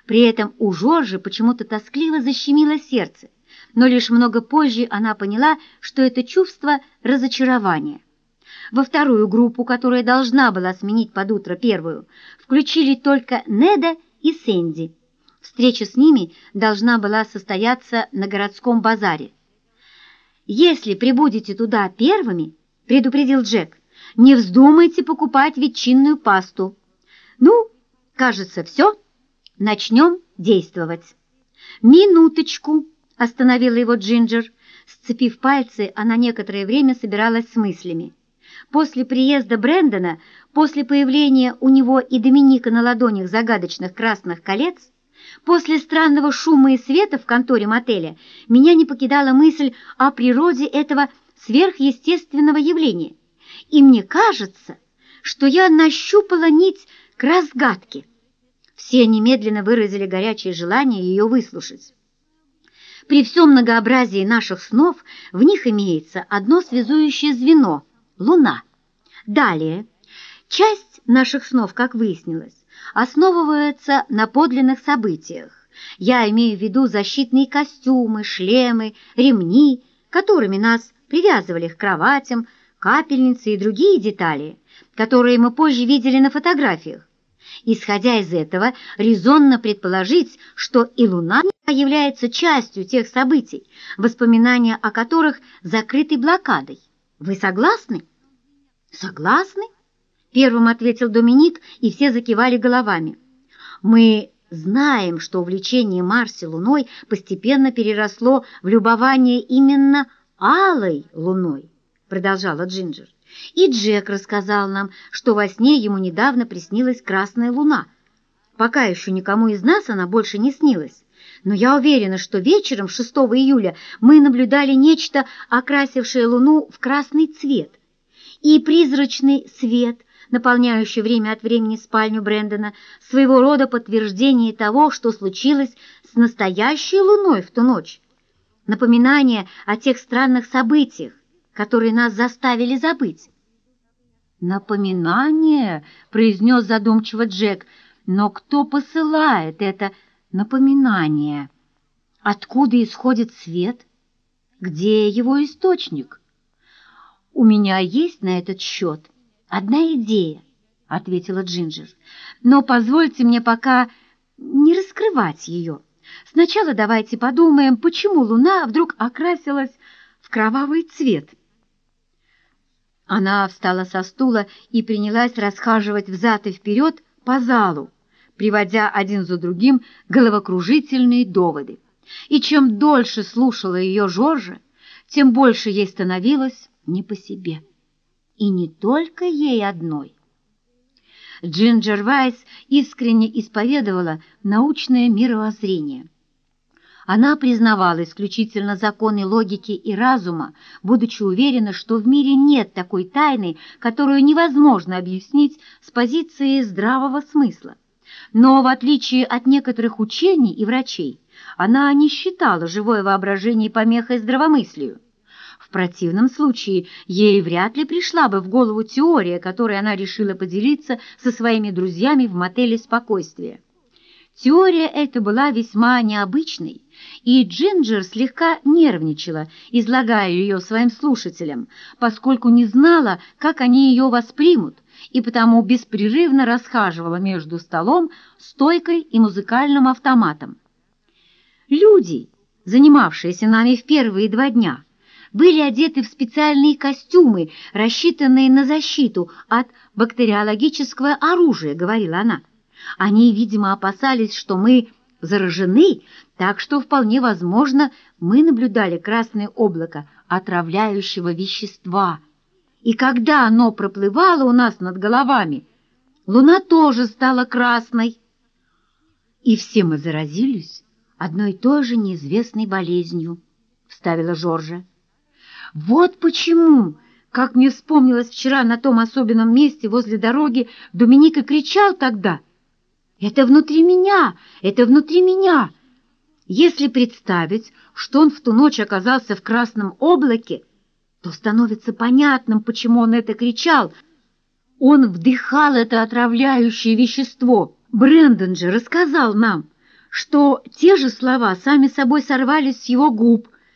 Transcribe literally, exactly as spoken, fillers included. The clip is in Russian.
При этом у Жоржи почему-то тоскливо защемило сердце, но лишь много позже она поняла, что это чувство разочарования. Во вторую группу, которая должна была сменить под утро первую, включили только Неда и Сэнди. Встреча с ними должна была состояться на городском базаре. «Если прибудете туда первыми, — предупредил Джек, — не вздумайте покупать ветчинную пасту. Ну, кажется, все. Начнем действовать». «Минуточку!» — остановила его Джинджер. Сцепив пальцы, она некоторое время собиралась с мыслями. После приезда Брэндона, после появления у него и Доминика на ладонях загадочных красных колец, после странного шума и света в конторе мотеля, меня не покидала мысль о природе этого сверхъестественного явления. И мне кажется, что я нащупала нить к разгадке. Все немедленно выразили горячее желание ее выслушать. При всем многообразии наших снов в них имеется одно связующее звено — Луна. Далее, часть наших снов, как выяснилось, основывается на подлинных событиях. Я имею в виду защитные костюмы, шлемы, ремни, которыми нас привязывали к кроватям, капельницы и другие детали, которые мы позже видели на фотографиях. Исходя из этого, резонно предположить, что и Луна является частью тех событий, воспоминания о которых закрыты блокадой. Вы согласны? Согласны? Первым ответил Доминик, и все закивали головами. Мы знаем, что увлечение Марси Луной постепенно переросло в любование именно алой Луной, продолжала Джинджер. И Джек рассказал нам, что во сне ему недавно приснилась красная луна. Пока еще никому из нас она больше не снилась, но я уверена, что вечером шестого июля мы наблюдали нечто, окрасившее луну в красный цвет. И призрачный свет, наполняющий время от времени спальню Брэндона, своего рода подтверждение того, что случилось с настоящей луной в ту ночь. Напоминание о тех странных событиях, которые нас заставили забыть. «Напоминание», — произнес задумчиво Джек, — «но кто посылает это напоминание? Откуда исходит свет? Где его источник?» «У меня есть на этот счет одна идея», — ответила Джинджер, «но позвольте мне пока не раскрывать ее. Сначала давайте подумаем, почему луна вдруг окрасилась в кровавый цвет». Она встала со стула и принялась расхаживать взад и вперед по залу, приводя один за другим головокружительные доводы. И чем дольше слушала ее Жоржа, тем больше ей становилось не по себе. И не только ей одной. Джинджер Вайс искренне исповедовала научное мировоззрение. Она признавала исключительно законы логики и разума, будучи уверена, что в мире нет такой тайны, которую невозможно объяснить с позиции здравого смысла. Но, в отличие от некоторых учений и врачей, она не считала живое воображение помехой здравомыслию. В противном случае ей вряд ли пришла бы в голову теория, которой она решила поделиться со своими друзьями в мотеле «Спокойствие». Теория эта была весьма необычной, и Джинджер слегка нервничала, излагая ее своим слушателям, поскольку не знала, как они ее воспримут, и потому беспрерывно расхаживала между столом, стойкой и музыкальным автоматом. Люди, занимавшиеся нами в первые два дня, были одеты в специальные костюмы, рассчитанные на защиту от бактериологического оружия, говорила она. Они, видимо, опасались, что мы заражены, так что вполне возможно, мы наблюдали красное облако отравляющего вещества. И когда оно проплывало у нас над головами, луна тоже стала красной. И все мы заразились одной и той же неизвестной болезнью, вставила Жоржа. Вот почему, как мне вспомнилось вчера на том особенном месте возле дороги, Доминика кричал тогда: «Это внутри меня! Это внутри меня!» Если представить, что он в ту ночь оказался в красном облаке, то становится понятным, почему он это кричал. Он вдыхал это отравляющее вещество. Брэндон же рассказал нам, что те же слова сами собой сорвались с его губ,